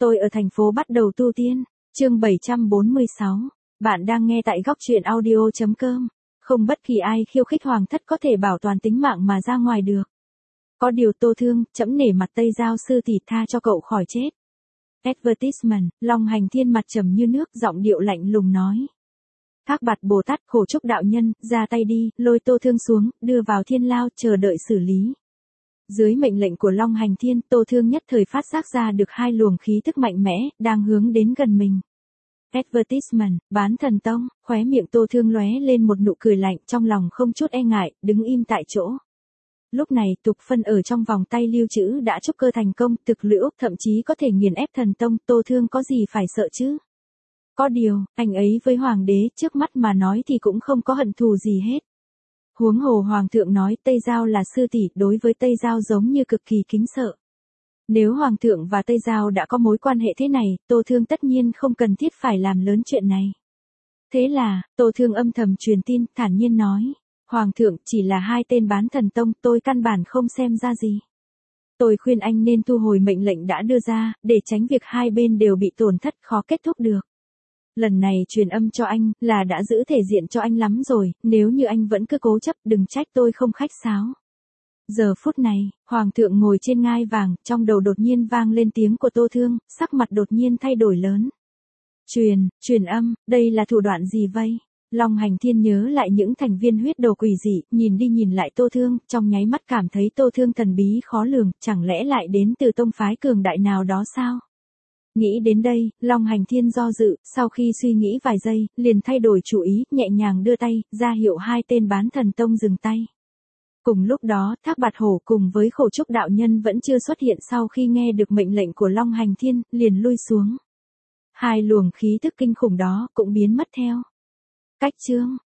Tôi ở thành phố bắt đầu tu tiên. Chương 746. Bạn đang nghe tại góc truyện audio.com. Không bất kỳ ai khiêu khích hoàng thất có thể bảo toàn tính mạng mà ra ngoài được. Có điều Tô Thương, trẫm nể mặt Tây Giao sư tỷ tha cho cậu khỏi chết. Advertisement, Long Hành Thiên mặt trầm như nước, giọng điệu lạnh lùng nói. Thác Bạt Bồ Tát, Khổ Trúc đạo nhân, ra tay đi, lôi Tô Thương xuống, đưa vào thiên lao, chờ đợi xử lý. Dưới mệnh lệnh của Long Hành Thiên, Tô Thương nhất thời phát giác ra được hai luồng khí tức mạnh mẽ, đang hướng đến gần mình. Advertisement, bán thần tông, khóe miệng Tô Thương lóe lên một nụ cười lạnh, trong lòng không chút e ngại, đứng im tại chỗ. Lúc này tục phân ở trong vòng tay lưu trữ đã trúc cơ thành công, thực lữ thậm chí có thể nghiền ép thần tông, Tô Thương có gì phải sợ chứ? Có điều, anh ấy với hoàng đế trước mắt mà nói thì cũng không có hận thù gì hết. Huống hồ hoàng thượng nói Tây Giao là sư tỷ, đối với Tây Giao giống như cực kỳ kính sợ. Nếu hoàng thượng và Tây Giao đã có mối quan hệ thế này, Tô Thương tất nhiên không cần thiết phải làm lớn chuyện này. Thế là, Tô Thương âm thầm truyền tin, thản nhiên nói. Hoàng thượng, chỉ là hai tên bán thần tông, tôi căn bản không xem ra gì. Tôi khuyên anh nên thu hồi mệnh lệnh đã đưa ra, để tránh việc hai bên đều bị tổn thất khó kết thúc được. Lần này truyền âm cho anh, là đã giữ thể diện cho anh lắm rồi, nếu như anh vẫn cứ cố chấp, đừng trách tôi không khách sáo. Giờ phút này, Hoàng thượng ngồi trên ngai vàng, trong đầu đột nhiên vang lên tiếng của Tô Thương, sắc mặt đột nhiên thay đổi lớn. Truyền âm, đây là thủ đoạn gì vây? Long Hành Thiên nhớ lại những thành viên huyết đồ quỷ dị, nhìn đi nhìn lại Tô Thương, trong nháy mắt cảm thấy Tô Thương thần bí khó lường, chẳng lẽ lại đến từ tông phái cường đại nào đó sao? Nghĩ đến đây, Long Hành Thiên do dự, sau khi suy nghĩ vài giây, liền thay đổi chủ ý, nhẹ nhàng đưa tay, ra hiệu hai tên bán thần tông dừng tay. Cùng lúc đó, Thác Bạt Hổ cùng với Khổ Trúc đạo nhân vẫn chưa xuất hiện, sau khi nghe được mệnh lệnh của Long Hành Thiên, liền lui xuống. Hai luồng khí tức kinh khủng đó cũng biến mất theo. Cách chương